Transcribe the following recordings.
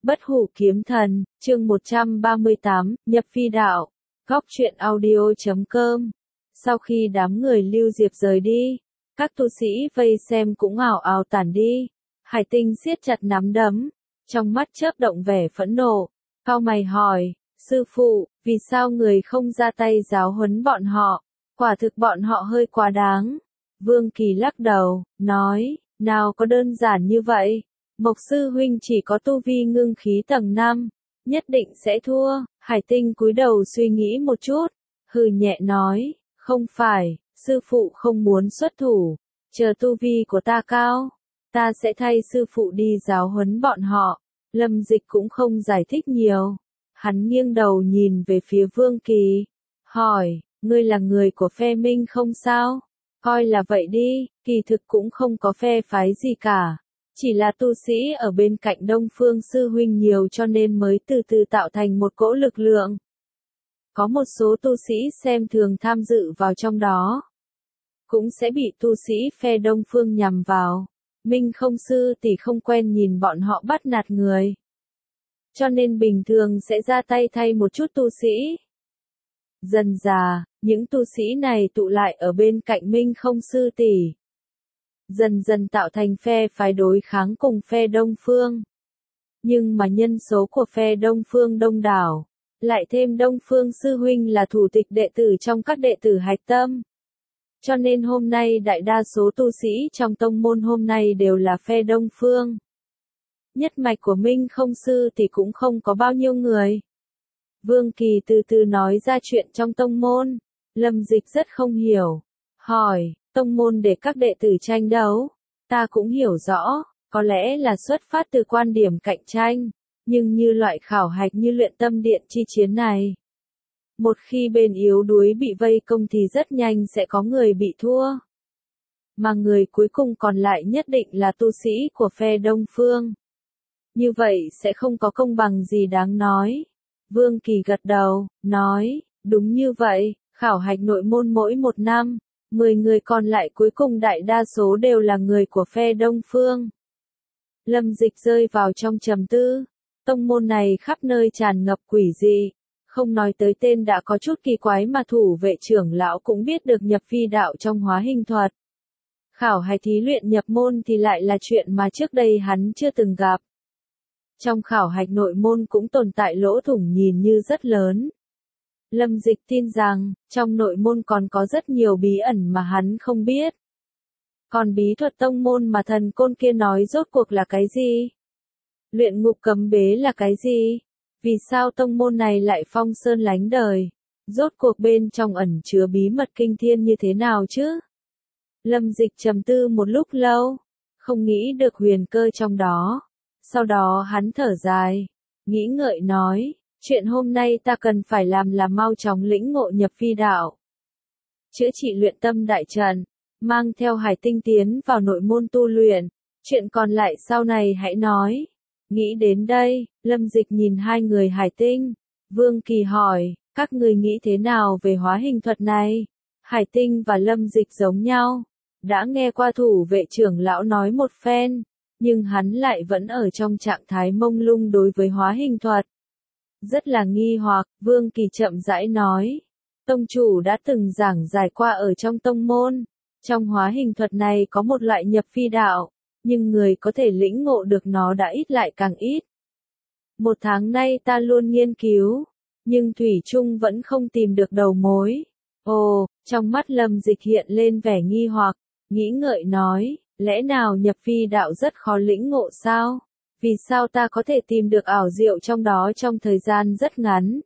Bất hủ kiếm thần, chương 138, nhập phi đạo. Góc truyện audio.com. Sau khi đám người Lưu Diệp rời đi, các tu sĩ vây xem cũng ào ào tản đi. Hải Tinh siết chặt nắm đấm, trong mắt chớp động vẻ phẫn nộ, cau mày hỏi, sư phụ, vì sao người không ra tay giáo huấn bọn họ? Quả thực bọn họ hơi quá đáng. Vương Kỳ lắc đầu, nói, nào có đơn giản như vậy. Mộc sư huynh chỉ có tu vi ngưng khí tầng 5, nhất định sẽ thua. Hải Tinh cúi đầu suy nghĩ một chút, hừ nhẹ nói, không phải, sư phụ không muốn xuất thủ, chờ tu vi của ta cao, ta sẽ thay sư phụ đi giáo huấn bọn họ. Lâm Dịch cũng không giải thích nhiều, hắn nghiêng đầu nhìn về phía Vương Kỳ, hỏi, ngươi là người của phe Minh không sao? Coi là vậy đi, kỳ thực cũng không có phe phái gì cả. Chỉ là tu sĩ ở bên cạnh Đông Phương sư huynh nhiều cho nên mới từ từ tạo thành một cỗ lực lượng. Có một số tu sĩ xem thường tham dự vào trong đó, cũng sẽ bị tu sĩ phe Đông Phương nhằm vào. Minh không sư tỷ không quen nhìn bọn họ bắt nạt người, cho nên bình thường sẽ ra tay thay một chút tu sĩ. Dần dà, những tu sĩ này tụ lại ở bên cạnh Minh không sư tỷ, dần dần tạo thành phe phái đối kháng cùng phe Đông Phương. Nhưng mà nhân số của phe Đông Phương đông đảo, lại thêm Đông Phương sư huynh là thủ tịch đệ tử trong các đệ tử hạch tâm. Cho nên hôm nay đại đa số tu sĩ trong tông môn hôm nay đều là phe Đông Phương. Nhất mạch của Minh không sư thì cũng không có bao nhiêu người. Vương Kỳ từ từ nói ra chuyện trong tông môn. Lâm Dịch rất không hiểu, hỏi, tông môn để các đệ tử tranh đấu, ta cũng hiểu rõ, có lẽ là xuất phát từ quan điểm cạnh tranh, nhưng như loại khảo hạch như luyện tâm điện chi chiến này, một khi bên yếu đuối bị vây công thì rất nhanh sẽ có người bị thua. Mà người cuối cùng còn lại nhất định là tu sĩ của phe Đông Phương. Như vậy sẽ không có công bằng gì đáng nói. Vương Kỳ gật đầu, nói, đúng như vậy, khảo hạch nội môn mỗi một năm, 10 người còn lại cuối cùng đại đa số đều là người của phe Đông Phương. Lâm Dịch rơi vào trong trầm tư, tông môn này khắp nơi tràn ngập quỷ dị, không nói tới tên đã có chút kỳ quái mà thủ vệ trưởng lão cũng biết được nhập phi đạo trong hóa hình thuật. Khảo hạch thí luyện nhập môn thì lại là chuyện mà trước đây hắn chưa từng gặp. Trong khảo hạch nội môn cũng tồn tại lỗ thủng nhìn như rất lớn. Lâm Dịch tin rằng, trong nội môn còn có rất nhiều bí ẩn mà hắn không biết. Còn bí thuật tông môn mà thần côn kia nói rốt cuộc là cái gì? Luyện ngục cấm bế là cái gì? Vì sao tông môn này lại phong sơn lánh đời? Rốt cuộc bên trong ẩn chứa bí mật kinh thiên như thế nào chứ? Lâm Dịch trầm tư một lúc lâu, không nghĩ được huyền cơ trong đó. Sau đó hắn thở dài, nghĩ ngợi nói, chuyện hôm nay ta cần phải làm là mau chóng lĩnh ngộ nhập phi đạo, chữa trị luyện tâm đại trận, mang theo Hải Tinh tiến vào nội môn tu luyện, chuyện còn lại sau này hãy nói. Nghĩ đến đây, Lâm Dịch nhìn hai người Hải Tinh. Vương Kỳ hỏi, các người nghĩ thế nào về hóa hình thuật này? Hải Tinh và Lâm Dịch giống nhau, đã nghe qua thủ vệ trưởng lão nói một phen, nhưng hắn lại vẫn ở trong trạng thái mông lung đối với hóa hình thuật. Rất là nghi hoặc, Vương Kỳ chậm rãi nói, tông chủ đã từng giảng giải qua ở trong tông môn, trong hóa hình thuật này có một loại nhập phi đạo, nhưng người có thể lĩnh ngộ được nó đã ít lại càng ít. 1 tháng nay ta luôn nghiên cứu, nhưng thủy chung vẫn không tìm được đầu mối. Ồ, trong mắt Lâm Dịch hiện lên vẻ nghi hoặc, nghĩ ngợi nói, lẽ nào nhập phi đạo rất khó lĩnh ngộ sao? Vì sao ta có thể tìm được ảo diệu trong đó trong thời gian rất ngắn?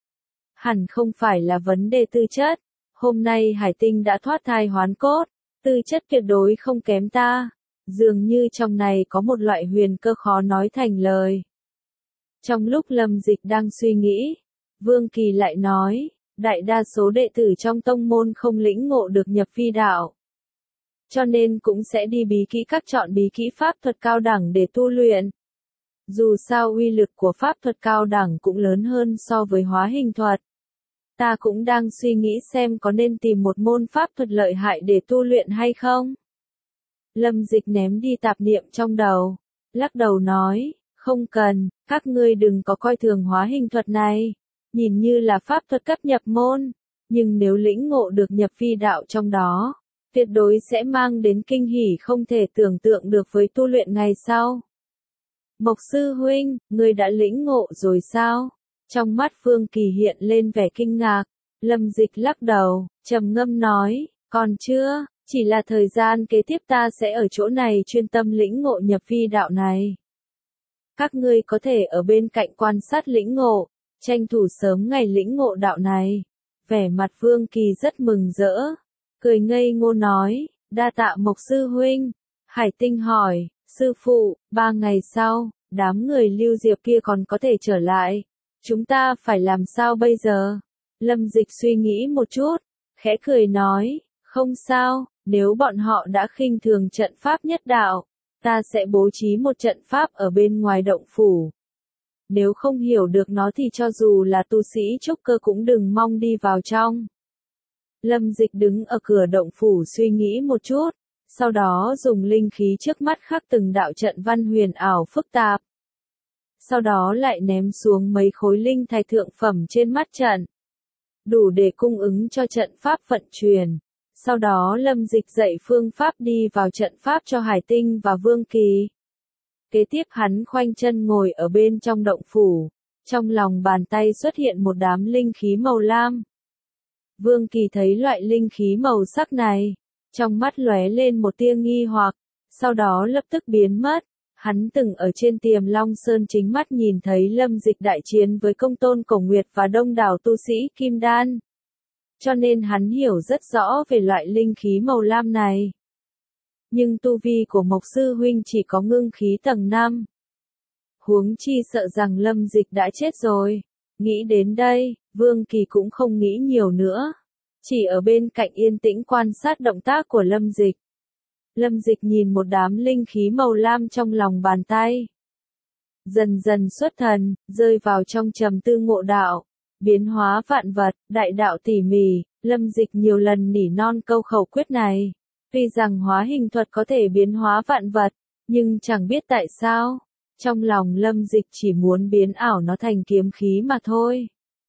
Hẳn không phải là vấn đề tư chất. Hôm nay Hải Tinh đã thoát thai hoán cốt, tư chất tuyệt đối không kém ta. Dường như trong này có một loại huyền cơ khó nói thành lời. Trong lúc Lâm Dịch đang suy nghĩ, Vương Kỳ lại nói, đại đa số đệ tử trong tông môn không lĩnh ngộ được nhập phi đạo, cho nên cũng sẽ đi bí kỹ các chọn bí kỹ pháp thuật cao đẳng để tu luyện. Dù sao uy lực của pháp thuật cao đẳng cũng lớn hơn so với hóa hình thuật. Ta cũng đang suy nghĩ xem có nên tìm một môn pháp thuật lợi hại để tu luyện hay không. Lâm Dịch ném đi tạp niệm trong đầu, lắc đầu nói, Không cần, các ngươi đừng có coi thường hóa hình thuật này. Nhìn như là pháp thuật cấp nhập môn, nhưng nếu lĩnh ngộ được nhập phi đạo trong đó, tuyệt đối sẽ mang đến kinh hỉ không thể tưởng tượng được với tu luyện ngày sau. Mộc sư huynh, ngươi đã lĩnh ngộ rồi sao? Trong mắt Vương Kỳ hiện lên vẻ kinh ngạc, Lâm Dịch lắc đầu, trầm ngâm nói, còn chưa, chỉ là thời gian kế tiếp ta sẽ ở chỗ này chuyên tâm lĩnh ngộ nhập phi đạo này. Các ngươi có thể ở bên cạnh quan sát lĩnh ngộ, tranh thủ sớm ngày lĩnh ngộ đạo này. Vẻ mặt Vương Kỳ rất mừng rỡ, cười ngây ngô nói, đa tạ Mộc sư huynh. Hải Tinh hỏi, sư phụ, 3 ngày sau, đám người Lưu Diệp kia còn có thể trở lại. Chúng ta phải làm sao bây giờ? Lâm Dịch suy nghĩ một chút, khẽ cười nói, không sao, nếu bọn họ đã khinh thường trận pháp nhất đạo, ta sẽ bố trí một trận pháp ở bên ngoài động phủ. Nếu không hiểu được nó thì cho dù là tu sĩ trúc cơ cũng đừng mong đi vào trong. Lâm Dịch đứng ở cửa động phủ suy nghĩ một chút, sau đó dùng linh khí trước mắt khắc từng đạo trận văn huyền ảo phức tạp. Sau đó lại ném xuống mấy khối linh thạch thượng phẩm trên mắt trận, đủ để cung ứng cho trận pháp vận chuyển. Sau đó Lâm Dịch dạy phương pháp đi vào trận pháp cho Hải Tinh và Vương Kỳ. Kế tiếp hắn khoanh chân ngồi ở bên trong động phủ, trong lòng bàn tay xuất hiện một đám linh khí màu lam. Vương Kỳ thấy loại linh khí màu sắc này, trong mắt lóe lên một tia nghi hoặc, sau đó lập tức biến mất. Hắn từng ở trên Tiềm Long Sơn chính mắt nhìn thấy Lâm Dịch đại chiến với Công Tôn Cổ Nguyệt và đông đảo tu sĩ Kim Đan. Cho nên hắn hiểu rất rõ về loại linh khí màu lam này. Nhưng tu vi của Mộc sư huynh chỉ có ngưng khí tầng 5. Huống chi sợ rằng Lâm Dịch đã chết rồi. Nghĩ đến đây, Vương Kỳ cũng không nghĩ nhiều nữa. Chỉ ở bên cạnh yên tĩnh quan sát động tác của Lâm Dịch. Lâm Dịch nhìn một đám linh khí màu lam trong lòng bàn tay. Dần dần xuất thần, rơi vào trong trầm tư ngộ đạo. Biến hóa vạn vật, đại đạo tỉ mỉ, Lâm Dịch nhiều lần nỉ non câu khẩu quyết này. Tuy rằng hóa hình thuật có thể biến hóa vạn vật, nhưng chẳng biết tại sao, trong lòng Lâm Dịch chỉ muốn biến ảo nó thành kiếm khí mà thôi.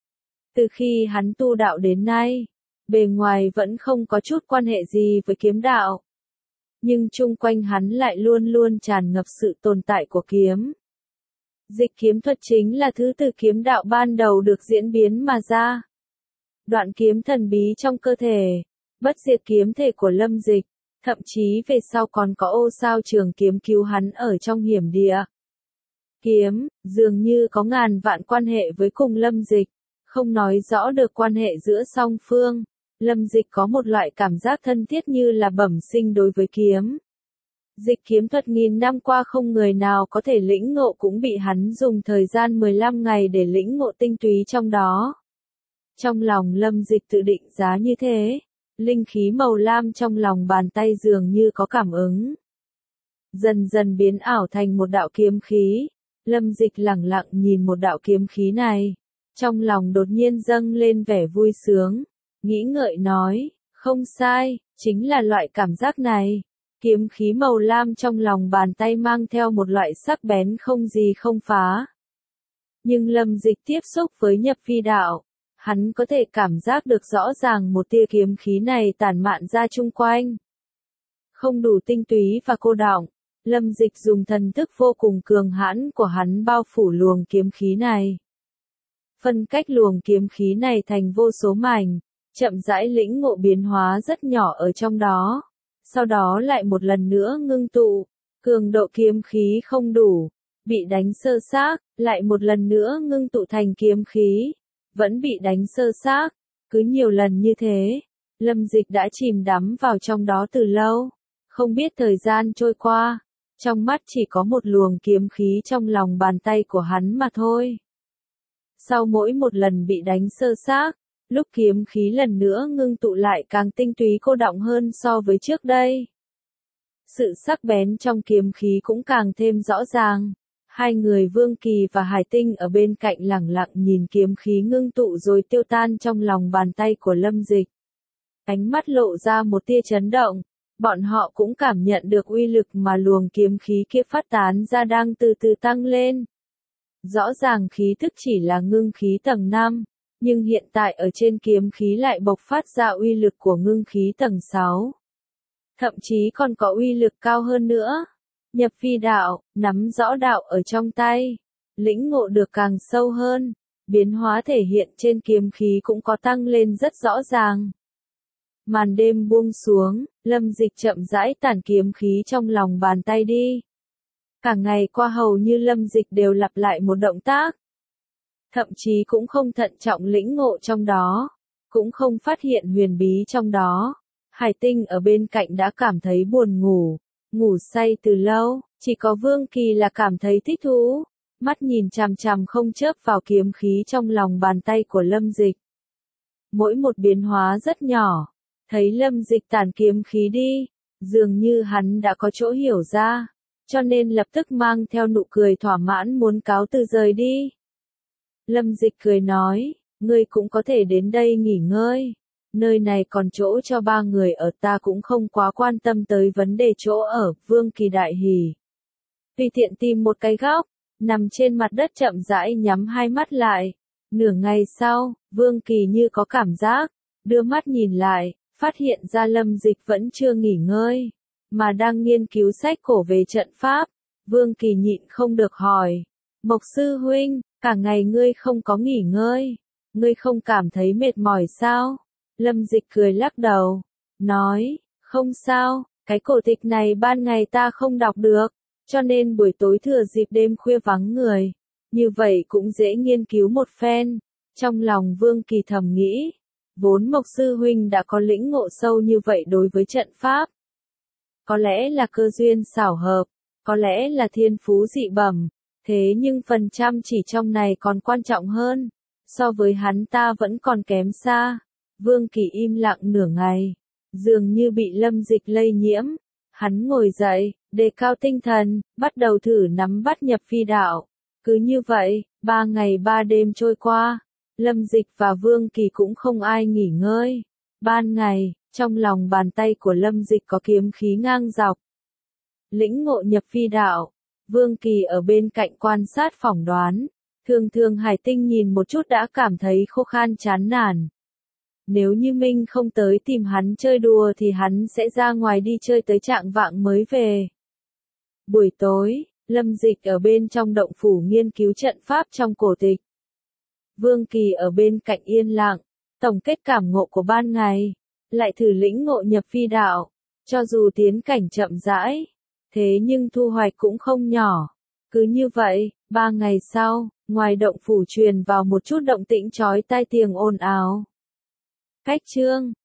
Từ khi hắn tu đạo đến nay, bề ngoài vẫn không có chút quan hệ gì với kiếm đạo. Nhưng chung quanh hắn lại luôn luôn tràn ngập sự tồn tại của kiếm. Dịch kiếm thuật chính là thứ từ kiếm đạo ban đầu được diễn biến mà ra. Đoạn kiếm thần bí trong cơ thể, bất diệt kiếm thể của Lâm Dịch, thậm chí về sau còn có ô sao trường kiếm cứu hắn ở trong hiểm địa. Kiếm, dường như có ngàn vạn quan hệ với cùng Lâm Dịch, không nói rõ được quan hệ giữa song phương. Lâm Dịch có một loại cảm giác thân thiết như là bẩm sinh đối với kiếm. Dịch kiếm thuật nghìn năm qua không người nào có thể lĩnh ngộ, cũng bị hắn dùng thời gian 15 ngày để lĩnh ngộ tinh túy trong đó. Trong lòng Lâm Dịch tự định giá như thế, linh khí màu lam trong lòng bàn tay dường như có cảm ứng. Dần dần biến ảo thành một đạo kiếm khí, Lâm Dịch lẳng lặng nhìn một đạo kiếm khí này. Trong lòng đột nhiên dâng lên vẻ vui sướng, nghĩ ngợi nói, không sai, chính là loại cảm giác này. Kiếm khí màu lam trong lòng bàn tay mang theo một loại sắc bén không gì không phá. Nhưng Lâm Dịch tiếp xúc với nhập phi đạo, hắn có thể cảm giác được rõ ràng một tia kiếm khí này tản mạn ra chung quanh. Không đủ tinh túy và cô đọng, Lâm Dịch dùng thần thức vô cùng cường hãn của hắn bao phủ luồng kiếm khí này. Phân cách luồng kiếm khí này thành vô số mảnh, chậm rãi lĩnh ngộ biến hóa rất nhỏ ở trong đó. Sau đó lại một lần nữa ngưng tụ, cường độ kiếm khí không đủ, bị đánh sơ xác, lại một lần nữa ngưng tụ thành kiếm khí, vẫn bị đánh sơ xác, cứ nhiều lần như thế, Lâm Dịch đã chìm đắm vào trong đó từ lâu, không biết thời gian trôi qua, trong mắt chỉ có một luồng kiếm khí trong lòng bàn tay của hắn mà thôi. Sau mỗi một lần bị đánh sơ xác, lúc kiếm khí lần nữa ngưng tụ lại càng tinh túy cô đọng hơn so với trước đây. Sự sắc bén trong kiếm khí cũng càng thêm rõ ràng. Hai người Vương Kỳ và Hải Tinh ở bên cạnh lẳng lặng nhìn kiếm khí ngưng tụ rồi tiêu tan trong lòng bàn tay của Lâm Dịch. Ánh mắt lộ ra một tia chấn động, bọn họ cũng cảm nhận được uy lực mà luồng kiếm khí kia phát tán ra đang từ từ tăng lên. Rõ ràng khí thức chỉ là ngưng khí tầng 5, nhưng hiện tại ở trên kiếm khí lại bộc phát ra uy lực của ngưng khí tầng 6. Thậm chí còn có uy lực cao hơn nữa. Nhập phi đạo, nắm rõ đạo ở trong tay, lĩnh ngộ được càng sâu hơn, biến hóa thể hiện trên kiếm khí cũng có tăng lên rất rõ ràng. Màn đêm buông xuống, Lâm Dịch chậm rãi tản kiếm khí trong lòng bàn tay đi. Cả ngày qua hầu như Lâm Dịch đều lặp lại một động tác. Thậm chí cũng không thận trọng lĩnh ngộ trong đó, cũng không phát hiện huyền bí trong đó. Hải Tinh ở bên cạnh đã cảm thấy buồn ngủ, ngủ say từ lâu, chỉ có Vương Kỳ là cảm thấy thích thú, mắt nhìn chằm chằm không chớp vào kiếm khí trong lòng bàn tay của Lâm Dịch. Mỗi một biến hóa rất nhỏ, thấy Lâm Dịch tản kiếm khí đi, dường như hắn đã có chỗ hiểu ra, cho nên lập tức mang theo nụ cười thỏa mãn muốn cáo từ rời đi. Lâm Dịch cười nói, ngươi cũng có thể đến đây nghỉ ngơi. Nơi này còn chỗ cho 3 người ở, ta cũng không quá quan tâm tới vấn đề chỗ ở. Vương Kỳ đại hỉ. Tùy tiện tìm một cái góc, nằm trên mặt đất chậm rãi nhắm hai mắt lại. Nửa ngày sau, Vương Kỳ như có cảm giác, đưa mắt nhìn lại, phát hiện ra Lâm Dịch vẫn chưa nghỉ ngơi, mà đang nghiên cứu sách cổ về trận pháp. Vương Kỳ nhịn không được hỏi, Mộc sư huynh, cả ngày ngươi không có nghỉ ngơi, ngươi không cảm thấy mệt mỏi sao? Lâm Dịch cười lắc đầu, nói, không sao, cái cổ tịch này ban ngày ta không đọc được, cho nên buổi tối thừa dịp đêm khuya vắng người, như vậy cũng dễ nghiên cứu một phen. Trong lòng Vương Kỳ thầm nghĩ, vốn Mộc sư huynh đã có lĩnh ngộ sâu như vậy đối với trận pháp. Có lẽ là cơ duyên xảo hợp, có lẽ là thiên phú dị bẩm, thế nhưng phần chăm chỉ trong này còn quan trọng hơn, so với hắn ta vẫn còn kém xa. Vương Kỳ im lặng nửa ngày, dường như bị Lâm Dịch lây nhiễm, hắn ngồi dậy, đề cao tinh thần, bắt đầu thử nắm bắt nhập phi đạo. Cứ như vậy, 3 ngày 3 đêm trôi qua, Lâm Dịch và Vương Kỳ cũng không ai nghỉ ngơi. Ban ngày, trong lòng bàn tay của Lâm Dịch có kiếm khí ngang dọc. Lĩnh ngộ nhập phi đạo, Vương Kỳ ở bên cạnh quan sát phỏng đoán, thường Hải Tinh nhìn một chút đã cảm thấy khô khan chán nản. Nếu như Minh không tới tìm hắn chơi đùa thì hắn sẽ ra ngoài đi chơi tới trạng vạng mới về. Buổi tối, Lâm Dịch ở bên trong động phủ nghiên cứu trận pháp trong cổ tịch. Vương Kỳ ở bên cạnh yên lặng, tổng kết cảm ngộ của ban ngày, lại thử lĩnh ngộ nhập phi đạo, cho dù tiến cảnh chậm rãi, thế nhưng thu hoạch cũng không nhỏ. Cứ như vậy, 3 ngày sau, ngoài động phủ truyền vào một chút động tĩnh chói tai tiếng ồn ào. Cách chương